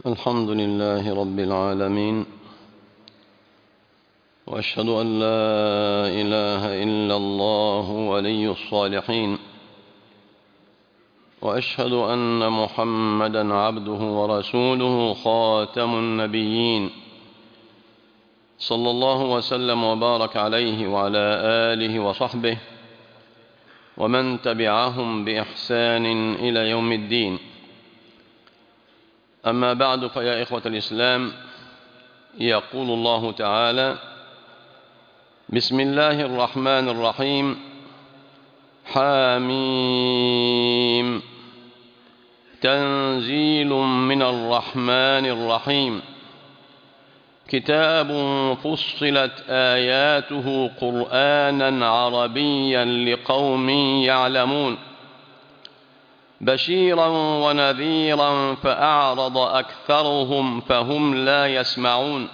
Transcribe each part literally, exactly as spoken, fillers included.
الحمد لله رب العالمين، وأشهد أن لا إله إلا الله ولي الصالحين، وأشهد أن محمدًا عبده ورسوله خاتم النبيين، صلى الله وسلم وبارك عليه وعلى آله وصحبه ومن تبعهم بإحسان إلى يوم الدين. أما بعد، فيا إخوة الإسلام، يقول الله تعالى: بسم الله الرحمن الرحيم. حاميم، تنزيل من الرحمن الرحيم، كتاب فصلت آياته قرآنا عربيا لقوم يعلمون، بشيرا ونذيرا فأعرض أكثرهم فهم لا يسمعون،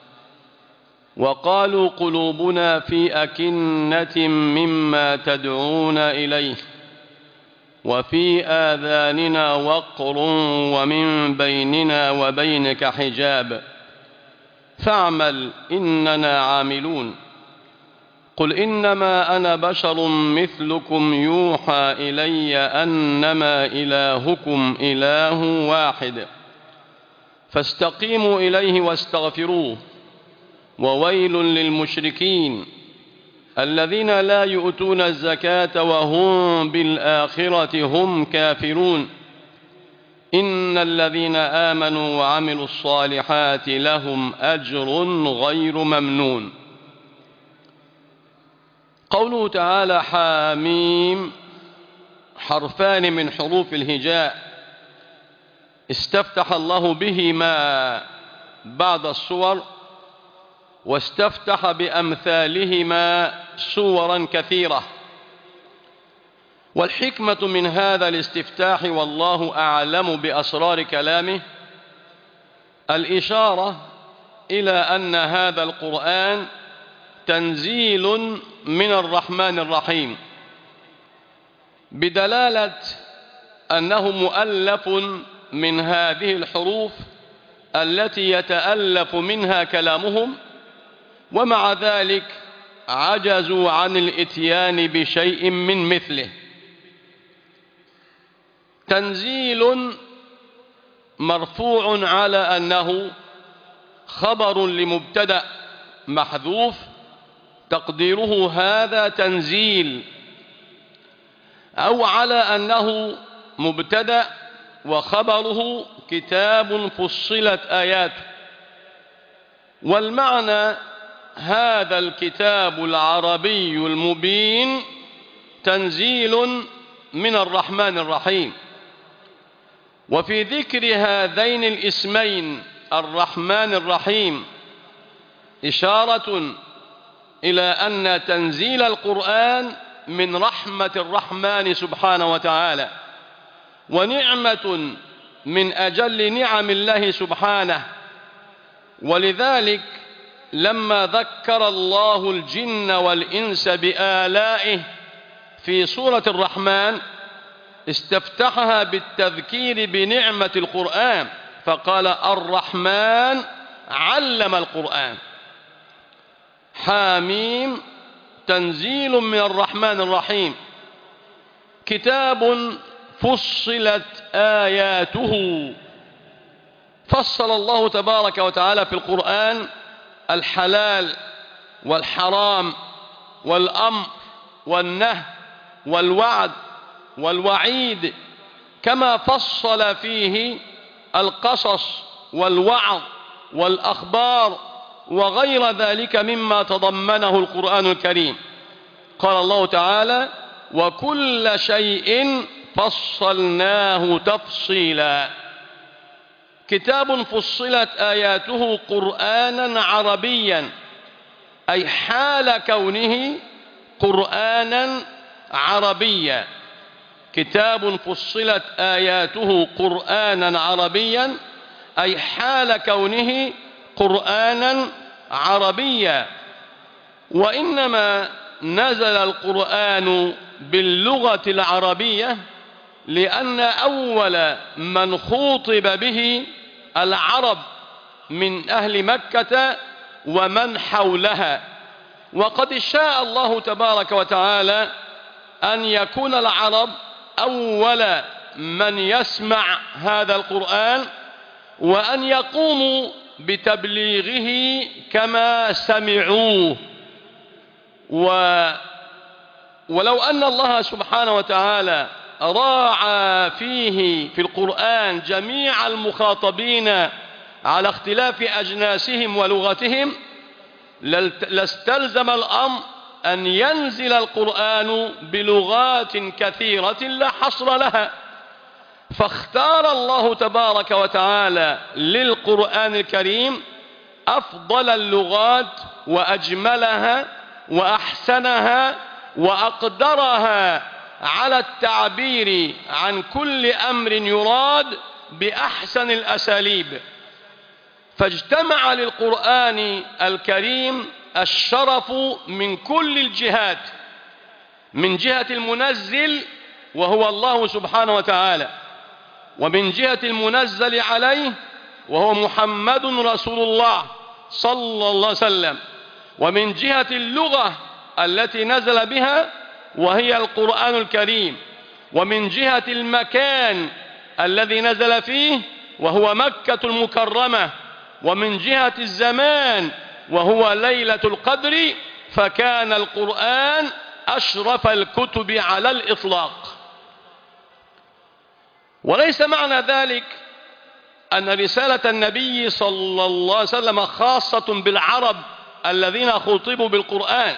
وقالوا قلوبنا في أكنة مما تدعون إليه، وفي آذاننا وقر ومن بيننا وبينك حجاب، فاعمل إننا عاملون. قل إنما أنا بشر مثلكم يوحى إلي أنما إلهكم إله واحد، فاستقيموا إليه واستغفروه، وويل للمشركين الذين لا يؤتون الزكاة وهم بالآخرة هم كافرون. إن الذين آمنوا وعملوا الصالحات لهم أجر غير ممنون. قوله تعالى حاميم حرفان من حروف الهجاء استفتح الله بهما بعض السور، واستفتح بأمثالهما سورا كثيرة. والحكمة من هذا الاستفتاح، والله أعلم بأسرار كلامه، الإشارة إلى أن هذا القرآن تنزيل من الرحمن الرحيم، بدلالة أنه مؤلف من هذه الحروف التي يتألف منها كلامهم، ومع ذلك عجزوا عن الإتيان بشيء من مثله. تنزيل مرفوع على أنه خبر لمبتدأ محذوف تقديره هذا تنزيل، أو على أنه مبتدأ وخبره كتاب فصلت آياته. والمعنى هذا الكتاب العربي المبين تنزيل من الرحمن الرحيم. وفي ذكر هذين الاسمين الرحمن الرحيم إشارة إلى أن تنزيل القرآن من رحمة الرحمن سبحانه وتعالى، ونعمة من أجل نعم الله سبحانه. ولذلك لما ذكر الله الجن والإنس بآلائه في سورة الرحمن استفتحها بالتذكير بنعمة القرآن، فقال الرحمن علم القرآن. حاميم تنزيل من الرحمن الرحيم، كتاب فصلت آياته. فصل الله تبارك وتعالى في القرآن الحلال والحرام والأمر والنهي والوعد والوعيد، كما فصل فيه القصص والوعظ والأخبار وغير ذلك مما تضمنه القرآن الكريم. قال الله تعالى: وكل شيء فصلناه تفصيلا. كتاب فصلت آياته قرآنا عربيا، أي حال كونه قرآنا عربيا. كتاب فصلت آياته قرآنا عربيا، أي حال كونه قرآنا عربيا. وإنما نزل القرآن باللغة العربية لأن أول من خوطب به العرب من أهل مكة ومن حولها. وقد شاء الله تبارك وتعالى أن يكون العرب أول من يسمع هذا القرآن وأن يقوموا بتبليغه كما سمعوه. و ولو أن الله سبحانه وتعالى راعى فيه في القرآن جميع المخاطبين على اختلاف أجناسهم ولغتهم لاستلزم الأمر أن ينزل القرآن بلغات كثيرة لا حصر لها. فاختار الله تبارك وتعالى للقرآن الكريم أفضل اللغات وأجملها وأحسنها وأقدرها على التعبير عن كل أمر يراد بأحسن الأساليب. فاجتمع للقرآن الكريم الشرف من كل الجهات، من جهة المنزل وهو الله سبحانه وتعالى، ومن جهة المنزل عليه وهو محمد رسول الله صلى الله عليه وسلم، ومن جهة اللغة التي نزل بها وهي القرآن الكريم، ومن جهة المكان الذي نزل فيه وهو مكة المكرمة، ومن جهة الزمان وهو ليلة القدر، فكان القرآن أشرف الكتب على الإطلاق. وليس معنى ذلك أن رسالة النبي صلى الله عليه وسلم خاصة بالعرب الذين خطبوا بالقرآن،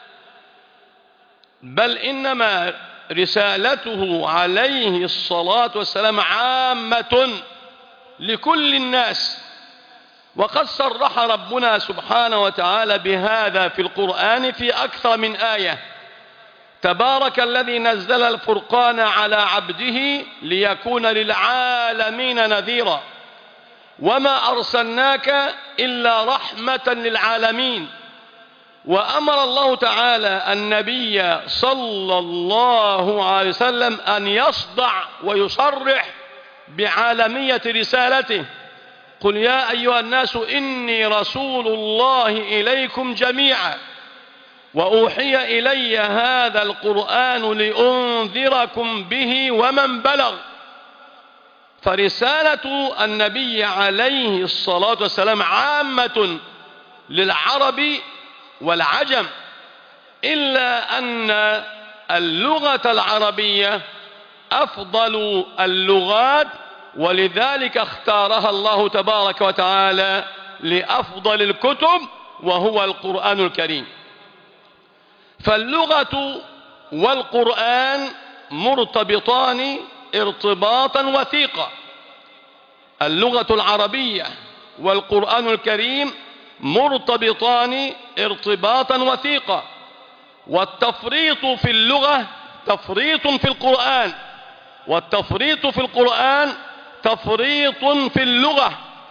بل إنما رسالته عليه الصلاة والسلام عامة لكل الناس. وقد صرح ربنا سبحانه وتعالى بهذا في القرآن في أكثر من آية: تبارك الذي نزل الفرقان على عبده ليكون للعالمين نذيرا وما أرسلناك إلا رحمة للعالمين. وأمر الله تعالى النبي صلى الله عليه وسلم أن يصدع ويصرح بعالمية رسالته: قل يا أيها الناس إني رسول الله إليكم جميعا وأوحي إلي هذا القرآن لأنذركم به ومن بلغ. فرسالة النبي عليه الصلاة والسلام عامة للعرب والعجم، إلا أن اللغة العربية أفضل اللغات، ولذلك اختارها الله تبارك وتعالى لأفضل الكتب وهو القرآن الكريم. فاللغة والقرآن مرتبطان ارتباطا وثيقا. اللغة العربية والقرآن الكريم مرتبطان ارتباطا وثيقا، والتفريط في اللغة تفريط في القرآن، والتفريط في القرآن تفريط في اللغة.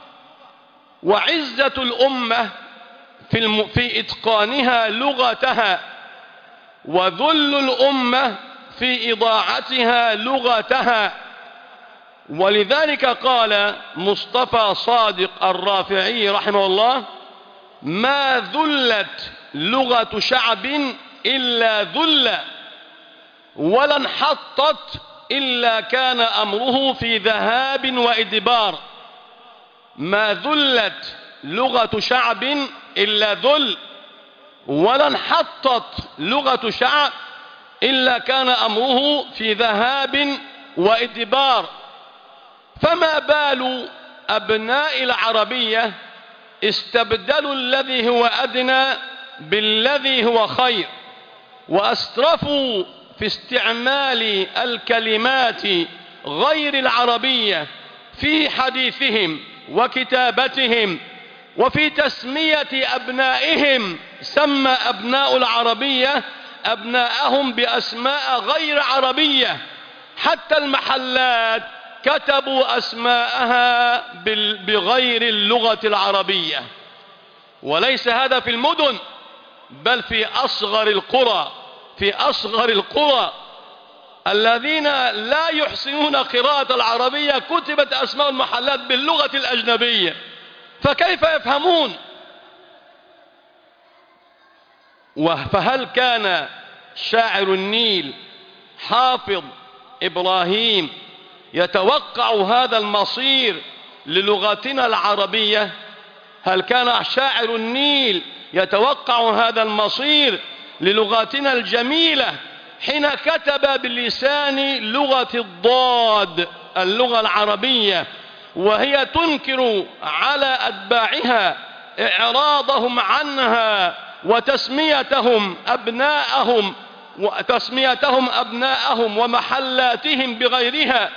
وعزة الأمة في, الم... في إتقانها لغتها، وذل الأمة في إضاعتها لغتها. ولذلك قال مصطفى صادق الرافعي رحمه الله: ما ذلت لغة شعب إلا ذل، ولا انحطت إلا كان أمره في ذهاب وإدبار. ما ذلت لغة شعب إلا ذل، ولا انحطت لغة شعب إلا كان أمره في ذهاب وإدبار. فما بال أبناء العربية استبدلوا الذي هو أدنى بالذي هو خير، وأسرفوا في استعمال الكلمات غير العربية في حديثهم وكتابتهم وفي تسمية أبنائهم. سمى أبناء العربية أبناءهم بأسماء غير عربية، حتى المحلات كتبوا أسماءها بغير اللغة العربية. وليس هذا في المدن، بل في أصغر القرى. في أصغر القرى الذين لا يحسنون قراءة العربية كتبت أسماء المحلات باللغة الأجنبية، فكيف يفهمون؟ فهل كان شاعر النيل حافظ إبراهيم يتوقع هذا المصير للغتنا العربية؟ هل كان شاعر النيل يتوقع هذا المصير للغتنا الجميلة حين كتب بلسان لغة الضاد اللغة العربية، وهي تنكر على أتباعها إعراضهم عنها وتسميتهم أبناءهم وتسميتهم أبناءهم ومحلاتهم بغيرها؟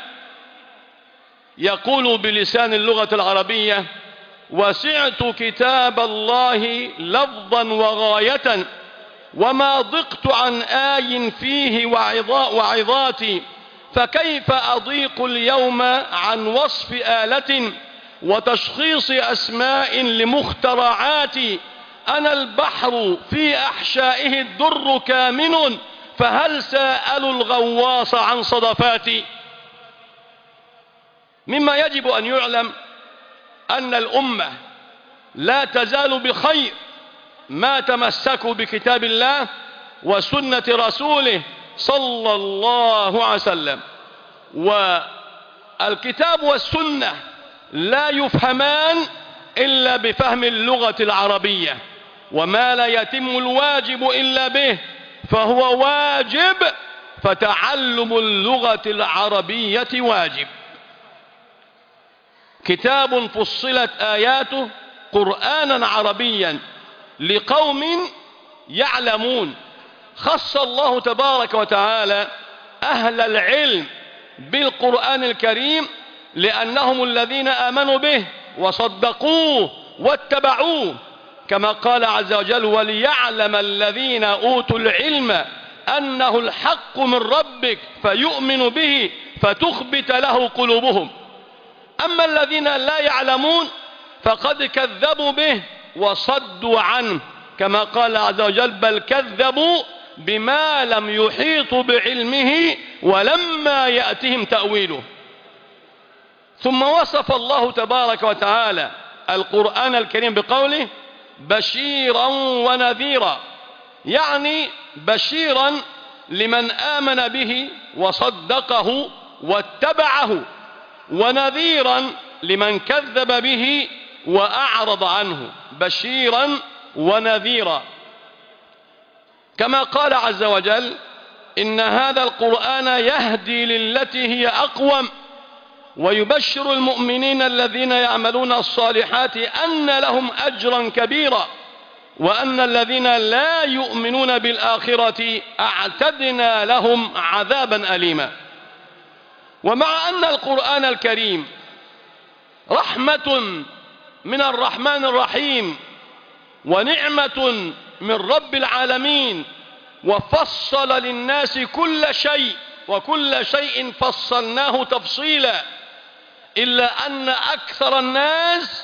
يقول بلسان اللغة العربية: وسعت كتاب الله لفظا وغاية، وما ضقت عن آي فيه وعظاتي، فكيف أضيق اليوم عن وصف آلة وتشخيص أسماء لمخترعاتي؟ أنا البحر في أحشائه الدر كامن، فهل سأل الغواص عن صدفاتي؟ مما يجب أن يعلم أن الأمة لا تزال بخير ما تمسكوا بكتاب الله وسنة رسوله صلى الله عليه وسلم. والكتاب والسنة لا يفهمان إلا بفهم اللغة العربية، وما لا يتم الواجب إلا به فهو واجب، فتعلم اللغة العربية واجب. كتاب فصلت آياته قرآنا عربيا لقوم يعلمون. خص الله تبارك وتعالى أهل العلم بالقرآن الكريم لأنهم الذين آمنوا به وصدقوه واتبعوه، كما قال عز وجل: وليعلم الذين أوتوا العلم أنه الحق من ربك فيؤمن به فتخبت له قلوبهم. أما الذين لا يعلمون فقد كذبوا به وصدوا عنه، كما قال عز وجل: بل كذبوا بما لم يحيطوا بعلمه ولما يأتهم تأويله. ثم وصف الله تبارك وتعالى القرآن الكريم بقوله: بشيرا ونذيرا، يعني بشيرا لمن آمن به وصدقه واتبعه، ونذيرا لمن كذب به وأعرض عنه. بشيرا ونذيرا، كما قال عز وجل: إن هذا القرآن يهدي للتي هي أقوم ويبشر المؤمنين الذين يعملون الصالحات أن لهم أجرا كبيرا وأن الذين لا يؤمنون بالآخرة أعتدنا لهم عذابا أليما. ومع أن القرآن الكريم رحمة من الرحمن الرحيم ونعمة من رب العالمين، وفصل للناس كل شيء وكل شيء فصلناه تفصيلا، إلا أن أكثر الناس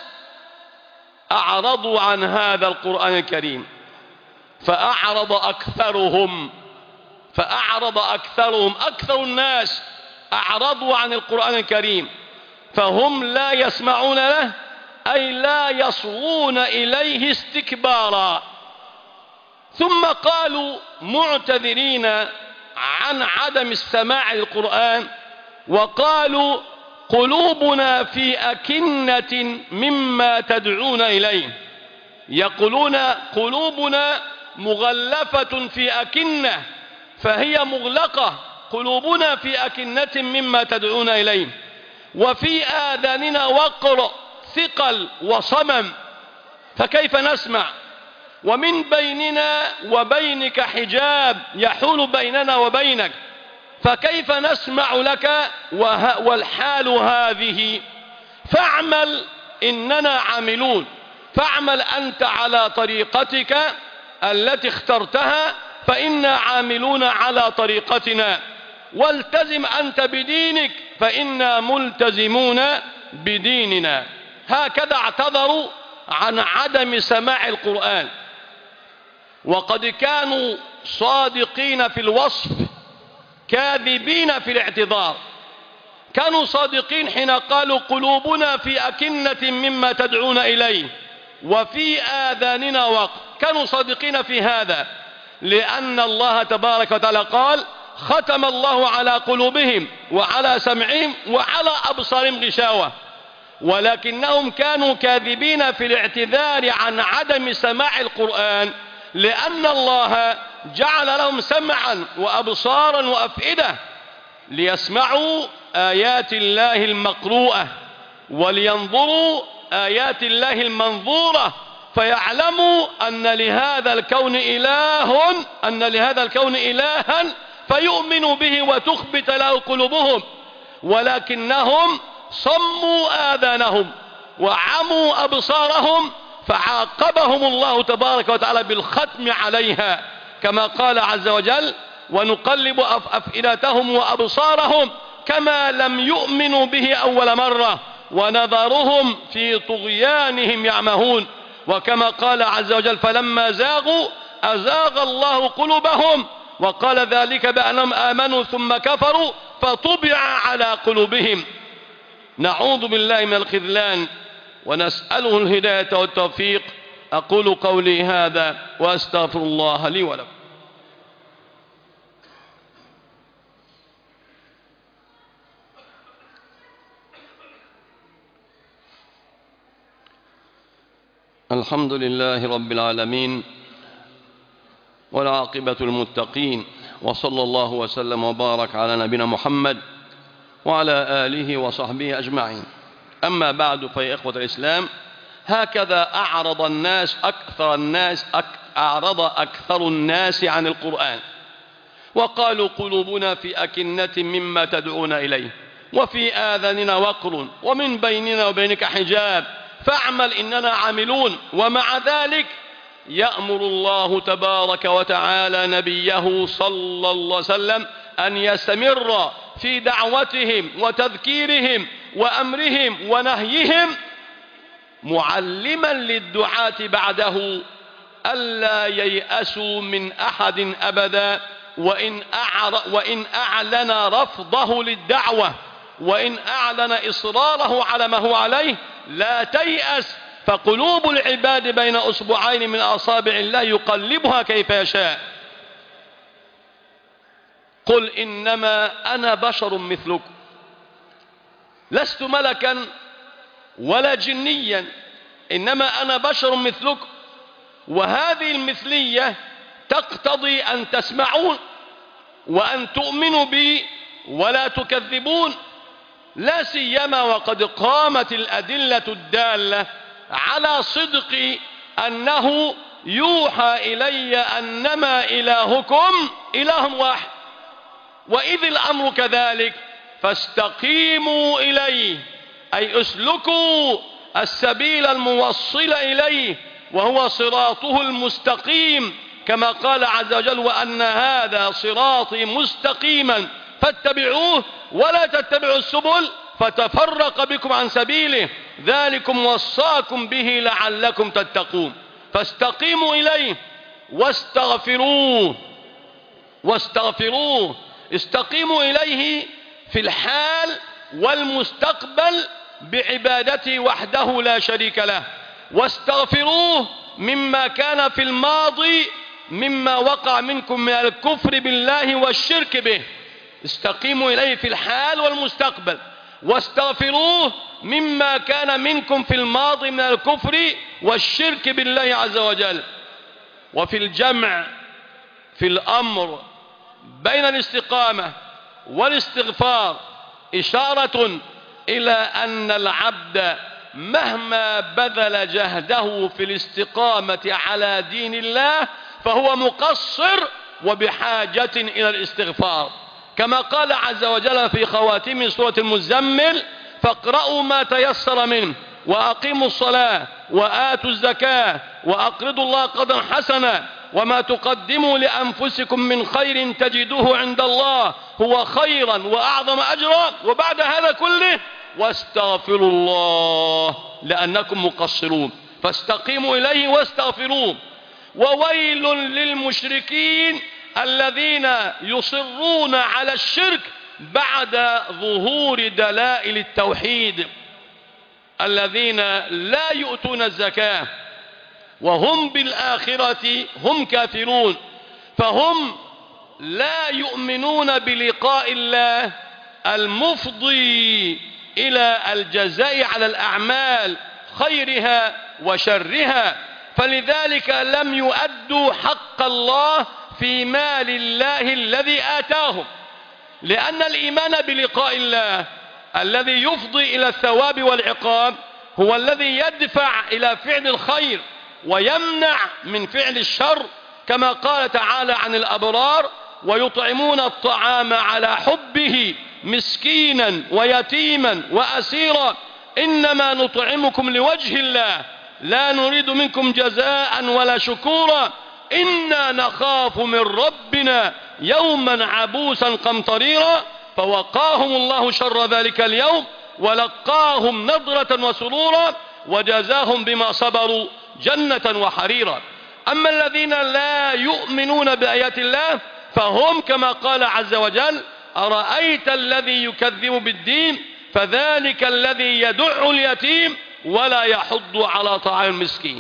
أعرضوا عن هذا القرآن الكريم، فأعرض أكثرهم فأعرض أكثرهم أكثر الناس أعرضوا عن القرآن الكريم، فهم لا يسمعون له، أي لا يصغون إليه استكبارا. ثم قالوا معتذرين عن عدم السماع للقرآن، وقالوا: قلوبنا في أكنة مما تدعون إليه. يقولون قلوبنا مغلفة في أكنة، فهي مغلقة، قلوبنا في أكنة مما تدعون إليه، وفي آذاننا وقر ثقل وصمم، فكيف نسمع؟ ومن بيننا وبينك حجاب يحول بيننا وبينك، فكيف نسمع لك والحال هذه؟ فاعمل إننا عاملون، فاعمل أنت على طريقتك التي اخترتها فإنا عاملون على طريقتنا، والتزم أنت بدينك فإنا ملتزمون بديننا. هكذا اعتذروا عن عدم سماع القرآن، وقد كانوا صادقين في الوصف كاذبين في الاعتذار، كانوا صادقين حين قالوا قلوبنا في أكنة مما تدعون إليه وفي آذاننا وقر، كانوا صادقين في هذا، لأن الله تبارك وتعالى قال ختم الله على قلوبهم وعلى سمعهم وعلى أبصارهم غشاوة، ولكنهم كانوا كاذبين في الاعتذار عن عدم سماع القرآن، لأن الله جعل لهم سمعا وأبصارا وأفئدة ليسمعوا آيات الله المقروءة ولينظروا آيات الله المنظورة، فيعلموا أن لهذا الكون إله أن لهذا الكون إلها فيؤمنوا به وتخبت له قلوبهم، ولكنهم صموا آذانهم وعموا أبصارهم، فعاقبهم الله تبارك وتعالى بالختم عليها، كما قال عز وجل ونقلب أفئدتهم وأبصارهم كما لم يؤمنوا به أول مرة ونذرهم في طغيانهم يعمهون، وكما قال عز وجل فلما زاغوا أزاغ الله قلوبهم وقال ذلك بأنهم آمنوا ثم كفروا فطبع على قلوبهم. نعوذ بالله من الخذلان ونسأله الهداية والتوفيق. أقول قولي هذا وأستغفر الله لي ولكم. الحمد لله رب العالمين والعاقبة المتقين، وصلى الله وسلم وبارك على نبينا محمد وعلى آله وصحبه أجمعين. أما بعد، فيا إخوة الإسلام، هكذا أعرض الناس أكثر الناس أك أعرض أكثر الناس عن القرآن، وقالوا قلوبنا في أكنة مما تدعون إليه وفي آذاننا وقر ومن بيننا وبينك حجاب فاعمل إننا عاملون. ومع ذلك يأمر الله تبارك وتعالى نبيه صلى الله عليه وسلم أن يستمر في دعوتهم وتذكيرهم وأمرهم ونهيهم، معلما للدعاة بعده ألا ييأسوا من أحد أبدا، وإن, وإن أعلن رفضه للدعوة وإن أعلن إصراره على ما هو عليه لا تيأس، فقلوب العباد بين أصبعين من أصابع الله يقلبها كيف يشاء. قل إنما أنا بشر مثلكم لست ملكا ولا جنيا، إنما أنا بشر مثلكم، وهذه المثلية تقتضي أن تسمعون وأن تؤمنوا بي ولا تكذبون، لا سيما وقد قامت الأدلة الدالة على صدق أنه يوحى إلي أنما إلهكم إله واحد، وإذ الأمر كذلك فاستقيموا إليه، أي اسلكوا السبيل الموصل إليه وهو صراطه المستقيم، كما قال عز وجل وأن هذا صراطي مستقيما فاتبعوه ولا تتبعوا السبل فتفرق بكم عن سبيله ذلكم وصاكم به لعلكم تتقون. فاستقيموا إليه واستغفروه واستغفروه استقيموا إليه في الحال والمستقبل بعبادته وحده لا شريك له، واستغفروه مما كان في الماضي مما وقع منكم من الكفر بالله والشرك به. استقيموا إليه في الحال والمستقبل واستغفروه مما كان منكم في الماضي من الكفر والشرك بالله عز وجل. وفي الجمع في الأمر بين الاستقامة والاستغفار إشارة إلى أن العبد مهما بذل جهده في الاستقامة على دين الله فهو مقصر وبحاجة إلى الاستغفار، كما قال عز وجل في خواتم سورة المزمل فاقرأوا ما تيسر منه وأقيموا الصلاة وآتوا الزكاة وأقرضوا الله قرضا حسنا وما تقدموا لأنفسكم من خير تجدوه عند الله هو خيرا وأعظم أجرا، وبعد هذا كله واستغفروا الله لأنكم مقصرون. فاستقيموا إليه واستغفروه. وويل للمشركين الذين يصرون على الشرك بعد ظهور دلائل التوحيد، الذين لا يؤتون الزكاة وهم بالآخرة هم كافرون، فهم لا يؤمنون بلقاء الله المفضي إلى الجزاء على الأعمال خيرها وشرها، فلذلك لم يؤدوا حق الله في مال الله الذي آتاهم، لأن الإيمان بلقاء الله الذي يفضي إلى الثواب والعقاب هو الذي يدفع إلى فعل الخير ويمنع من فعل الشر، كما قال تعالى عن الأبرار: ويطعمون الطعام على حبه مسكينا ويتيما وأسيرا إنما نطعمكم لوجه الله لا نريد منكم جزاء ولا شكورا إنا نخاف من ربنا يوما عبوسا قمطريرا، فوقاهم الله شر ذلك اليوم ولقاهم نضرة وسرورا وجزاهم بما صبروا جنة وحريرا. أما الذين لا يؤمنون بآيات الله فهم كما قال عز وجل: أرأيت الذي يكذب بالدين فذلك الذي يدع اليتيم ولا يحض على طعام المسكين.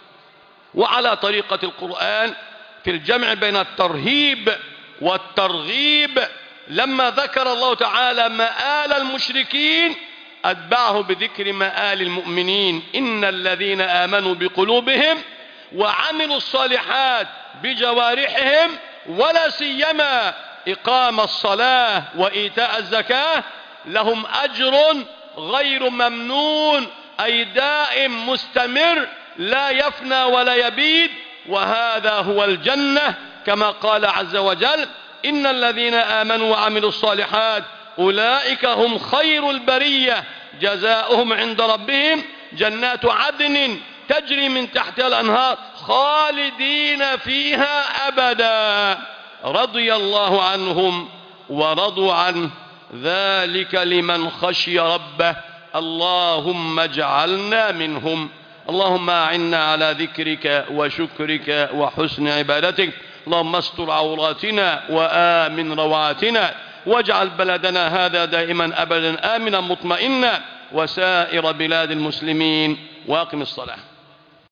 وعلى طريقة القرآن في الجمع بين الترهيب والترغيب، لما ذكر الله تعالى مآل المشركين أتبعه بذكر مآل المؤمنين: إن الذين آمنوا بقلوبهم وعملوا الصالحات بجوارحهم ولا سيما إقام الصلاة وإيتاء الزكاة لهم أجر غير ممنون، أي دائم مستمر لا يفنى ولا يبيد، وهذا هو الجنة، كما قال عز وجل: إن الذين آمنوا وعملوا الصالحات أولئك هم خير البرية جزاؤهم عند ربهم جنات عدن تجري من تحتها الأنهار خالدين فيها أبدا رضي الله عنهم ورضوا عنه ذلك لمن خشي ربه. اللهم اجعلنا منهم. اللهم أعنا على ذكرك وشكرك وحسن عبادتك. اللهم استر عوراتنا وآمن رواتنا، واجعل بلدنا هذا دائما أبدا آمنا مطمئنا وسائر بلاد المسلمين. واقم الصلاة.